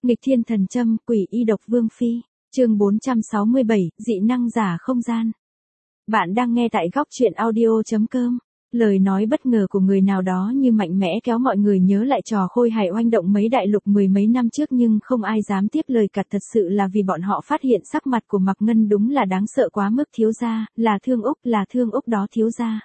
Nghịch thiên thần châm, quỷ y độc vương phi. Chương 467, dị năng giả không gian. Bạn đang nghe tại góc truyện audio.com. Lời nói bất ngờ của người nào đó như mạnh mẽ kéo mọi người nhớ lại trò khôi hài oanh động mấy đại lục mười mấy năm trước, nhưng không ai dám tiếp lời cả. Thật sự là vì bọn họ phát hiện sắc mặt của Mạc Ngân đúng là đáng sợ quá mức. Thiếu gia, là Thương Úc đó thiếu gia.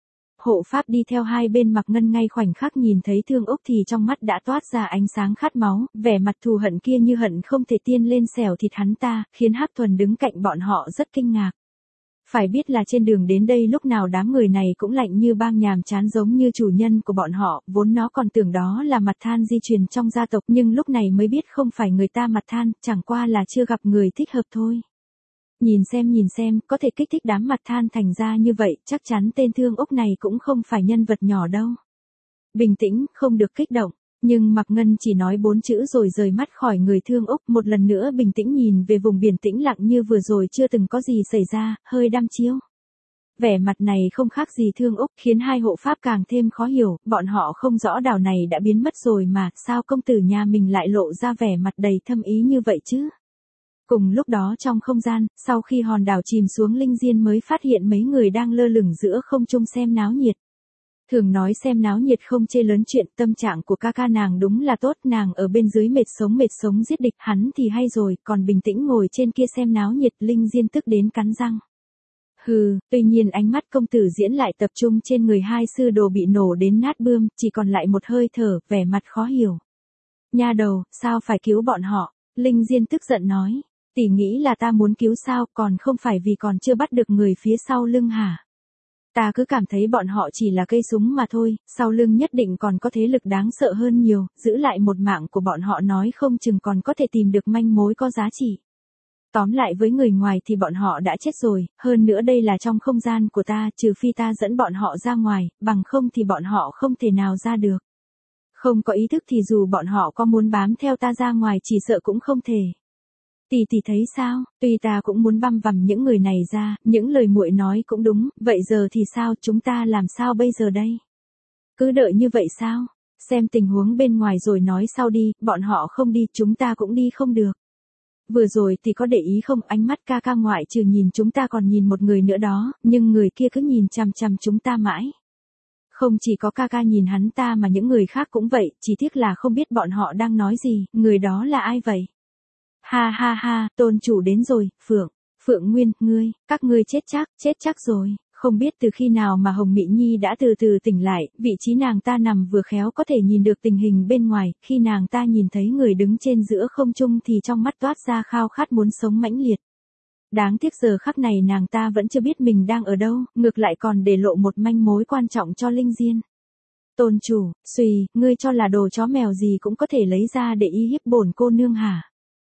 Hộ pháp đi theo hai bên Mạc Ngân ngay khoảnh khắc nhìn thấy Thương Úc thì trong mắt đã toát ra ánh sáng khát máu, vẻ mặt thù hận kia như hận không thể tiên lên xẻo thịt hắn ta, khiến Hắc Thuần đứng cạnh bọn họ rất kinh ngạc. Phải biết là trên đường đến đây lúc nào đám người này cũng lạnh như băng nhàm chán giống như chủ nhân của bọn họ, vốn nó còn tưởng đó là Mặt Than di truyền trong gia tộc, nhưng lúc này mới biết không phải người ta Mặt Than, chẳng qua là chưa gặp người thích hợp thôi. Nhìn xem, có thể kích thích đám Mặt Than thành ra như vậy, chắc chắn tên Thương Úc này cũng không phải nhân vật nhỏ đâu. Bình tĩnh, không được kích động. Nhưng Mạc Ngân chỉ nói 4 chữ rồi rời mắt khỏi người Thương Úc, một lần nữa bình tĩnh nhìn về vùng biển tĩnh lặng như vừa rồi chưa từng có gì xảy ra, hơi đăm chiêu. Vẻ mặt này không khác gì Thương Úc, khiến hai hộ pháp càng thêm khó hiểu, bọn họ không rõ đảo này đã biến mất rồi mà, sao công tử nhà mình lại lộ ra vẻ mặt đầy thâm ý như vậy chứ? Cùng lúc đó trong không gian, sau khi hòn đảo chìm xuống, Linh Diên mới phát hiện mấy người đang lơ lửng giữa không trung xem náo nhiệt. Thường nói xem náo nhiệt không chê lớn chuyện, tâm trạng của ca nàng đúng là tốt, nàng ở bên dưới mệt sống giết địch, hắn thì hay rồi, còn bình tĩnh ngồi trên kia xem náo nhiệt. Linh Diên tức đến cắn răng. Hừ, tuy nhiên ánh mắt công tử diễn lại tập trung trên người hai sư đồ bị nổ đến nát bươm, chỉ còn lại một hơi thở, vẻ mặt khó hiểu. Nha đầu, sao phải cứu bọn họ? Linh Diên tức giận nói. Tỷ nghĩ là ta muốn cứu sao, còn không phải vì còn chưa bắt được người phía sau lưng hả? Ta cứ cảm thấy bọn họ chỉ là cây súng mà thôi, sau lưng nhất định còn có thế lực đáng sợ hơn nhiều, giữ lại một mạng của bọn họ nói không chừng còn có thể tìm được manh mối có giá trị. Tóm lại với người ngoài thì bọn họ đã chết rồi, hơn nữa đây là trong không gian của ta, trừ phi ta dẫn bọn họ ra ngoài, bằng không thì bọn họ không thể nào ra được. Không có ý thức thì dù bọn họ có muốn bám theo ta ra ngoài chỉ sợ cũng không thể. Tỷ thấy sao, tuy ta cũng muốn băm vằm những người này ra, những lời muội nói cũng đúng, vậy giờ thì sao, chúng ta làm sao bây giờ đây? Cứ đợi như vậy sao? Xem tình huống bên ngoài rồi nói sau đi, bọn họ không đi, chúng ta cũng đi không được. Vừa rồi thì có để ý không, ánh mắt ca ngoại trừ nhìn chúng ta còn nhìn một người nữa đó, nhưng người kia cứ nhìn chằm chằm chúng ta mãi. Không chỉ có ca nhìn hắn ta mà những người khác cũng vậy, chỉ tiếc là không biết bọn họ đang nói gì, người đó là ai vậy? Ha, tôn chủ đến rồi, Phượng Nguyên, các ngươi chết chắc rồi, không biết từ khi nào mà Hồng Mị Nhi đã từ từ tỉnh lại, vị trí nàng ta nằm vừa khéo có thể nhìn được tình hình bên ngoài, khi nàng ta nhìn thấy người đứng trên giữa không trung thì trong mắt toát ra khao khát muốn sống mãnh liệt. Đáng tiếc giờ khắc này nàng ta vẫn chưa biết mình đang ở đâu, ngược lại còn để lộ một manh mối quan trọng cho Linh Diên. Tôn chủ, ngươi cho là đồ chó mèo gì cũng có thể lấy ra để y hiếp bổn cô nương hả?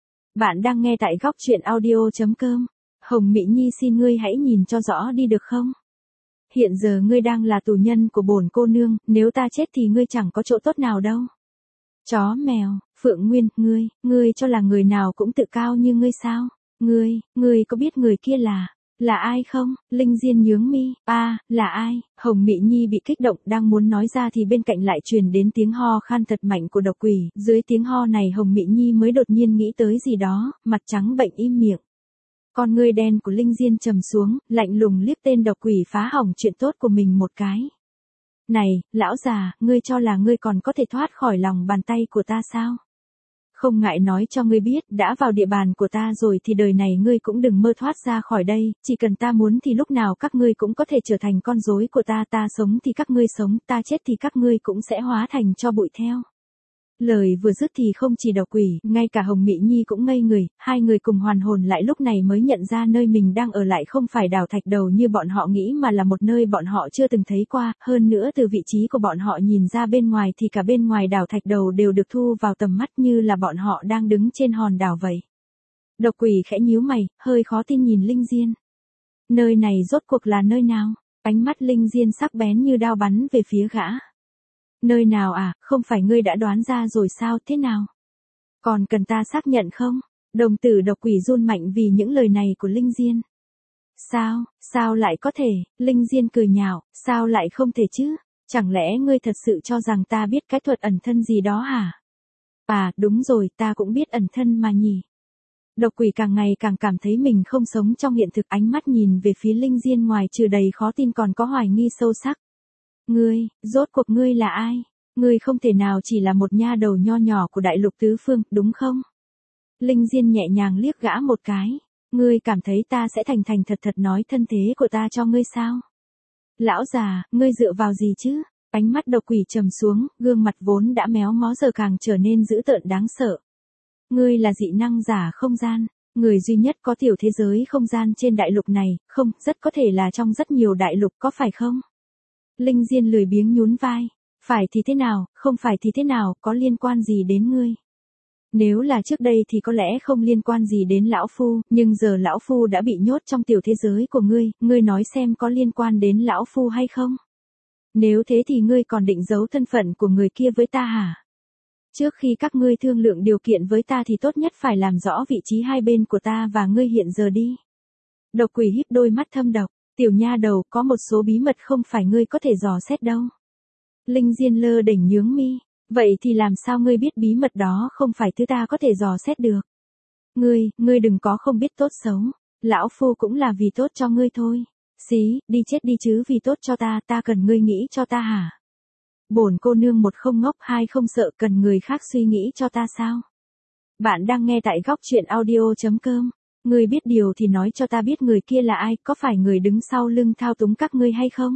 Bạn đang nghe tại góc truyện audio.com. Hồng Mị Nhi xin ngươi hãy nhìn cho rõ đi được không? Hiện giờ ngươi đang là tù nhân của bổn cô nương, nếu ta chết thì ngươi chẳng có chỗ tốt nào đâu. Chó mèo, Phượng Nguyên, ngươi cho là người nào cũng tự cao như ngươi sao? Ngươi có biết người kia là ai không? Linh Diên nhướng mi, là ai? Hồng Mị Nhi bị kích động đang muốn nói ra thì bên cạnh lại truyền đến tiếng ho khan thật mạnh của độc quỷ, dưới tiếng ho này Hồng Mị Nhi mới đột nhiên nghĩ tới gì đó, mặt trắng bệnh im miệng. Con ngươi đen của Linh Diên trầm xuống, lạnh lùng liếc tên độc quỷ phá hỏng chuyện tốt của mình một cái. Này, lão già, ngươi cho là ngươi còn có thể thoát khỏi lòng bàn tay của ta sao? Không ngại nói cho ngươi biết, đã vào địa bàn của ta rồi thì đời này ngươi cũng đừng mơ thoát ra khỏi đây, chỉ cần ta muốn thì lúc nào các ngươi cũng có thể trở thành con rối của ta, ta sống thì các ngươi sống, ta chết thì các ngươi cũng sẽ hóa thành tro bụi theo. Lời vừa dứt thì không chỉ độc quỷ, ngay cả Hồng Mị Nhi cũng ngây người, hai người cùng hoàn hồn lại lúc này mới nhận ra nơi mình đang ở lại không phải đảo Thạch Đầu như bọn họ nghĩ mà là một nơi bọn họ chưa từng thấy qua, hơn nữa từ vị trí của bọn họ nhìn ra bên ngoài thì cả bên ngoài đảo Thạch Đầu đều được thu vào tầm mắt như là bọn họ đang đứng trên hòn đảo vậy. Độc quỷ khẽ nhíu mày, hơi khó tin nhìn Linh Diên. Nơi này rốt cuộc là nơi nào? Ánh mắt Linh Diên sắc bén như đao bắn về phía gã. Nơi nào à, không phải ngươi đã đoán ra rồi sao, thế nào? Còn cần ta xác nhận không? Đồng tử độc quỷ run mạnh vì những lời này của Linh Diên. Sao lại có thể? Linh Diên cười nhạo, sao lại không thể chứ? Chẳng lẽ ngươi thật sự cho rằng ta biết cái thuật ẩn thân gì đó hả? À, đúng rồi, ta cũng biết ẩn thân mà nhỉ. Độc quỷ càng ngày càng cảm thấy mình không sống trong hiện thực, ánh mắt nhìn về phía Linh Diên ngoài trừ đầy khó tin còn có hoài nghi sâu sắc. Ngươi, rốt cuộc ngươi là ai? Ngươi không thể nào chỉ là một nha đầu nho nhỏ của đại lục tứ phương, đúng không? Linh Diên nhẹ nhàng liếc gã một cái. Ngươi cảm thấy ta sẽ thành thành thật thật nói thân thế của ta cho ngươi sao? Lão già, ngươi dựa vào gì chứ? Ánh mắt độc quỷ trầm xuống, gương mặt vốn đã méo mó giờ càng trở nên dữ tợn đáng sợ. Ngươi là dị năng giả không gian, người duy nhất có tiểu thế giới không gian trên đại lục này, không, rất có thể là trong rất nhiều đại lục có phải không? Linh Diên lười biếng nhún vai, phải thì thế nào, không phải thì thế nào, có liên quan gì đến ngươi? Nếu là trước đây thì có lẽ không liên quan gì đến lão phu, nhưng giờ lão phu đã bị nhốt trong tiểu thế giới của ngươi nói xem có liên quan đến lão phu hay không? Nếu thế thì ngươi còn định giấu thân phận của người kia với ta hả? Trước khi các ngươi thương lượng điều kiện với ta thì tốt nhất phải làm rõ vị trí hai bên của ta và ngươi hiện giờ đi. Độc quỷ híp đôi mắt thâm độc, tiểu nha đầu, có một số bí mật không phải ngươi có thể dò xét đâu. Linh Diên lơ đỉnh nhướng mi, vậy thì làm sao ngươi biết bí mật đó không phải thứ ta có thể dò xét được? Ngươi đừng có không biết tốt xấu, lão phu cũng là vì tốt cho ngươi thôi. Xí, đi chết đi chứ, vì tốt cho ta cần ngươi nghĩ cho ta hả? Bổn cô nương một không ngốc, hai không sợ, cần người khác suy nghĩ cho ta sao? Bạn đang nghe tại góc truyện audio.com. Ngươi biết điều thì nói cho ta biết người kia là ai, có phải người đứng sau lưng thao túng các ngươi hay không?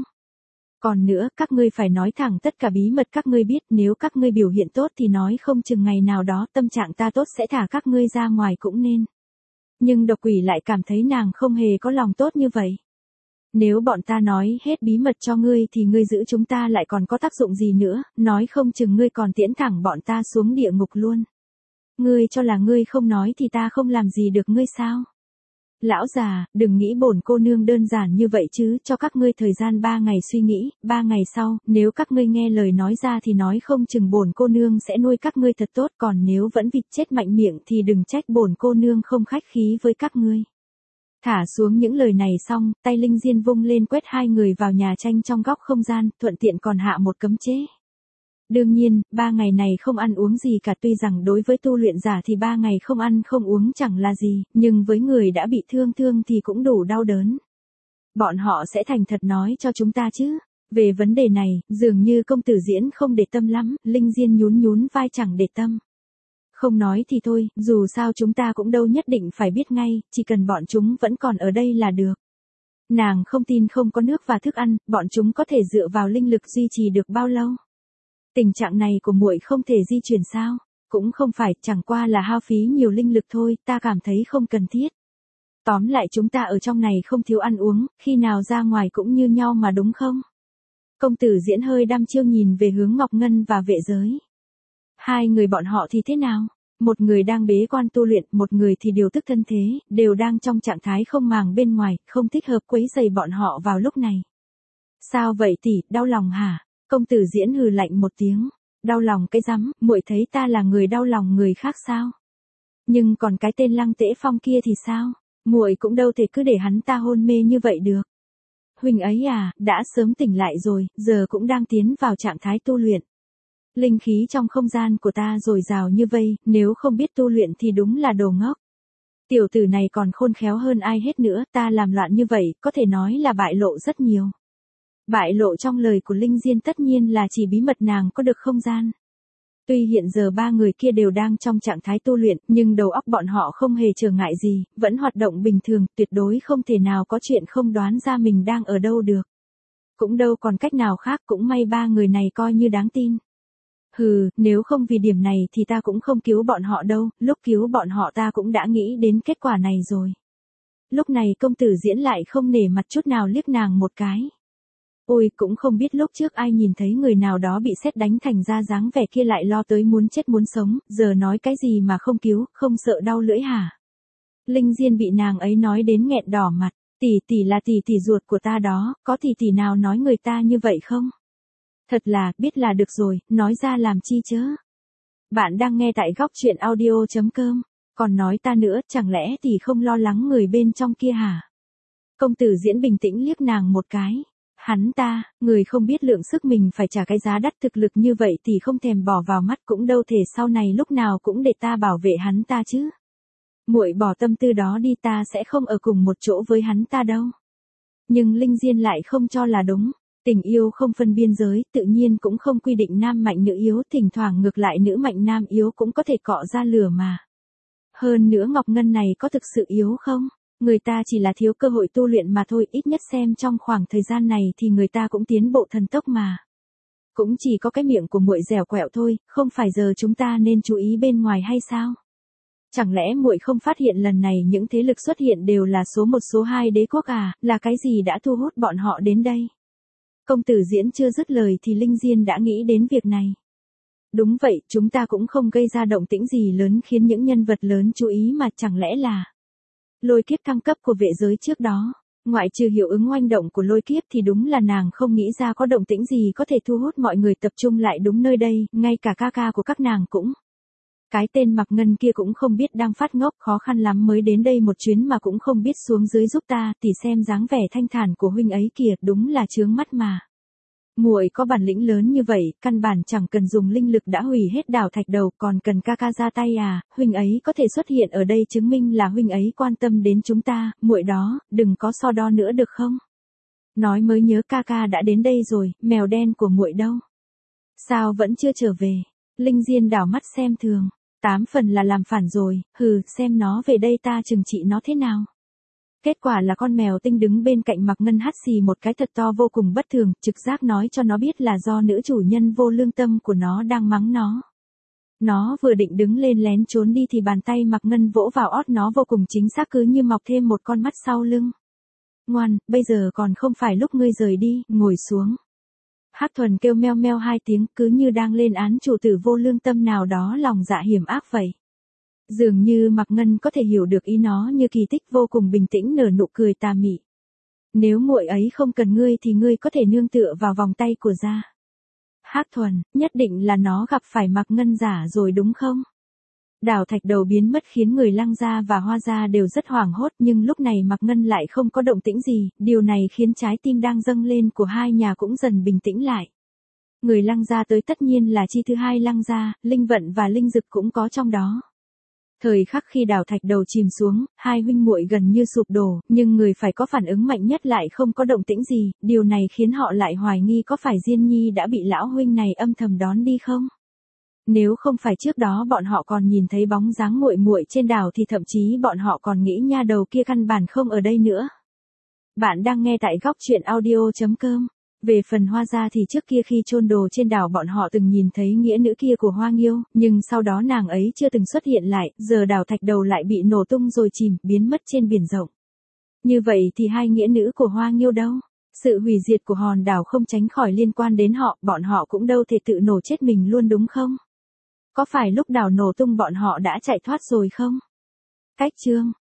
Còn nữa, các ngươi phải nói thẳng tất cả bí mật các ngươi biết, nếu các ngươi biểu hiện tốt thì nói không chừng ngày nào đó tâm trạng ta tốt sẽ thả các ngươi ra ngoài cũng nên. Nhưng độc quỷ lại cảm thấy nàng không hề có lòng tốt như vậy. Nếu bọn ta nói hết bí mật cho ngươi thì ngươi giữ chúng ta lại còn có tác dụng gì nữa, nói không chừng ngươi còn tiễn thẳng bọn ta xuống địa ngục luôn. Ngươi cho là ngươi không nói thì ta không làm gì được ngươi sao? Lão già, đừng nghĩ bổn cô nương đơn giản như vậy chứ, cho các ngươi thời gian 3 ngày suy nghĩ, 3 ngày sau, nếu các ngươi nghe lời nói ra thì nói không chừng bổn cô nương sẽ nuôi các ngươi thật tốt, còn nếu vẫn vịt chết mạnh miệng thì đừng trách bổn cô nương không khách khí với các ngươi. Thả xuống những lời này xong, tay Linh Diên vung lên quét hai người vào nhà tranh trong góc không gian, thuận tiện còn hạ một cấm chế. Đương nhiên, 3 ngày này không ăn uống gì cả, tuy rằng đối với tu luyện giả thì 3 ngày không ăn không uống chẳng là gì, nhưng với người đã bị thương thì cũng đủ đau đớn. Bọn họ sẽ thành thật nói cho chúng ta chứ. Về vấn đề này, dường như công tử Diễn không để tâm lắm, Linh Diên nhún vai chẳng để tâm. Không nói thì thôi, dù sao chúng ta cũng đâu nhất định phải biết ngay, chỉ cần bọn chúng vẫn còn ở đây là được. Nàng không tin không có nước và thức ăn, bọn chúng có thể dựa vào linh lực duy trì được bao lâu? Tình trạng này của muội không thể di chuyển sao? Cũng không phải, chẳng qua là hao phí nhiều linh lực thôi, ta cảm thấy không cần thiết. Tóm lại chúng ta ở trong này không thiếu ăn uống, khi nào ra ngoài cũng như nhau mà đúng không? Công tử Diễn hơi đăm chiêu nhìn về hướng Ngọc Ngân và vệ giới. Hai người bọn họ thì thế nào? Một người đang bế quan tu luyện, một người thì điều tức thân thế, đều đang trong trạng thái không màng bên ngoài, không thích hợp quấy rầy bọn họ vào lúc này. Sao vậy tỷ, đau lòng hả? Công tử Diễn hừ lạnh một tiếng. Đau lòng cái rắm, muội thấy ta là người đau lòng người khác sao? Nhưng còn cái tên Lăng Tễ Phong kia thì sao? Muội cũng đâu thể cứ để hắn ta hôn mê như vậy được. Huynh ấy à, đã sớm tỉnh lại rồi, giờ cũng đang tiến vào trạng thái tu luyện. Linh khí trong không gian của ta dồi dào như vây, nếu không biết tu luyện thì đúng là đồ ngốc. Tiểu tử này còn khôn khéo hơn ai hết nữa, ta làm loạn như vậy, có thể nói là bại lộ rất nhiều. Bại lộ trong lời của Linh Diên tất nhiên là chỉ bí mật nàng có được không gian. Tuy hiện giờ ba người kia đều đang trong trạng thái tu luyện, nhưng đầu óc bọn họ không hề trở ngại gì, vẫn hoạt động bình thường, tuyệt đối không thể nào có chuyện không đoán ra mình đang ở đâu được. Cũng đâu còn cách nào khác, cũng may ba người này coi như đáng tin. Hừ, nếu không vì điểm này thì ta cũng không cứu bọn họ đâu, lúc cứu bọn họ ta cũng đã nghĩ đến kết quả này rồi. Lúc này công tử Diễn lại không nể mặt chút nào liếc nàng một cái. Ôi, cũng không biết lúc trước ai nhìn thấy người nào đó bị sét đánh thành ra dáng vẻ kia lại lo tới muốn chết muốn sống, giờ nói cái gì mà không cứu, không sợ đau lưỡi hả? Linh Diên bị nàng ấy nói đến nghẹn đỏ mặt, tỷ là tỷ ruột của ta đó, có tỷ nào nói người ta như vậy không? Thật là, biết là được rồi, nói ra làm chi chớ. Bạn đang nghe tại góc truyện audio.com, còn nói ta nữa, chẳng lẽ tỷ không lo lắng người bên trong kia hả? Công tử Diễn bình tĩnh liếc nàng một cái. Hắn ta, người không biết lượng sức mình phải trả cái giá đắt thực lực như vậy thì không thèm bỏ vào mắt cũng đâu thể sau này lúc nào cũng để ta bảo vệ hắn ta chứ. Muội bỏ tâm tư đó đi, ta sẽ không ở cùng một chỗ với hắn ta đâu. Nhưng Linh Diên lại không cho là đúng. Tình yêu không phân biên giới, tự nhiên cũng không quy định nam mạnh nữ yếu, thỉnh thoảng ngược lại nữ mạnh nam yếu cũng có thể cọ ra lửa mà. Hơn nữa Ngọc Ngân này có thực sự yếu không? Người ta chỉ là thiếu cơ hội tu luyện mà thôi, ít nhất xem trong khoảng thời gian này thì người ta cũng tiến bộ thần tốc mà. Cũng chỉ có cái miệng của muội dẻo quẹo thôi, không phải giờ chúng ta nên chú ý bên ngoài hay sao? Chẳng lẽ muội không phát hiện lần này những thế lực xuất hiện đều là số 1 số 2 đế quốc à, là cái gì đã thu hút bọn họ đến đây? Công tử Diễn chưa dứt lời thì Linh Diên đã nghĩ đến việc này. Đúng vậy, chúng ta cũng không gây ra động tĩnh gì lớn khiến những nhân vật lớn chú ý mà chẳng lẽ là lôi kiếp thăng cấp của vệ giới trước đó. Ngoại trừ hiệu ứng oanh động của lôi kiếp thì đúng là nàng không nghĩ ra có động tĩnh gì có thể thu hút mọi người tập trung lại đúng nơi đây, ngay cả ca ca của các nàng cũng. Cái tên Mạc Ngân kia cũng không biết đang phát ngốc, khó khăn lắm mới đến đây một chuyến mà cũng không biết xuống dưới giúp ta, thì xem dáng vẻ thanh thản của huynh ấy kìa, đúng là chướng mắt mà. Muội có bản lĩnh lớn như vậy, căn bản chẳng cần dùng linh lực đã hủy hết đảo thạch đầu, còn cần ca ca ra tay à, huynh ấy có thể xuất hiện ở đây chứng minh là huynh ấy quan tâm đến chúng ta, muội đó, đừng có so đo nữa được không? Nói mới nhớ ca ca đã đến đây rồi, mèo đen của muội đâu? Sao vẫn chưa trở về? Linh Diên đảo mắt xem thường, 8 phần là làm phản rồi, hừ, xem nó về đây ta trừng trị nó thế nào. Kết quả là con mèo tinh đứng bên cạnh Mạc Ngân hắt xì một cái thật to vô cùng bất thường, trực giác nói cho nó biết là do nữ chủ nhân vô lương tâm của nó đang mắng nó. Nó vừa định đứng lên lén trốn đi thì bàn tay Mạc Ngân vỗ vào ót nó vô cùng chính xác, cứ như mọc thêm một con mắt sau lưng. Ngoan, bây giờ còn không phải lúc ngươi rời đi, ngồi xuống. Hắc Thuần kêu meo meo 2 tiếng, cứ như đang lên án chủ tử vô lương tâm nào đó lòng dạ hiểm ác vậy. Dường như Mạc Ngân có thể hiểu được ý nó, như kỳ tích vô cùng bình tĩnh nở nụ cười tà mị. Nếu muội ấy không cần ngươi thì ngươi có thể nương tựa vào vòng tay của gia. Hắc Thuần, nhất định là nó gặp phải Mạc Ngân giả rồi đúng không? Đảo thạch đầu biến mất khiến người Lăng gia và Hoa gia đều rất hoảng hốt, nhưng lúc này Mạc Ngân lại không có động tĩnh gì, điều này khiến trái tim đang dâng lên của hai nhà cũng dần bình tĩnh lại. Người Lăng gia tới tất nhiên là chi thứ hai Lăng gia, Linh Vận và Linh Dực cũng có trong đó. Thời khắc khi đảo thạch đầu chìm xuống, hai huynh muội gần như sụp đổ, nhưng người phải có phản ứng mạnh nhất lại không có động tĩnh gì, điều này khiến họ lại hoài nghi có phải Diên Nhi đã bị lão huynh này âm thầm đón đi không? Nếu không phải trước đó bọn họ còn nhìn thấy bóng dáng muội muội trên đảo thì thậm chí bọn họ còn nghĩ nha đầu kia căn bản không ở đây nữa. Bạn đang nghe tại góc truyện audio.com. Về phần Hoa gia thì trước kia khi chôn đồ trên đảo bọn họ từng nhìn thấy nghĩa nữ kia của Hoa Nghiêu, nhưng sau đó nàng ấy chưa từng xuất hiện lại, giờ đảo thạch đầu lại bị nổ tung rồi chìm, biến mất trên biển rộng. Như vậy thì hai nghĩa nữ của Hoa Nghiêu đâu? Sự hủy diệt của hòn đảo không tránh khỏi liên quan đến họ, bọn họ cũng đâu thể tự nổ chết mình luôn đúng không? Có phải lúc đảo nổ tung bọn họ đã chạy thoát rồi không? Cách chương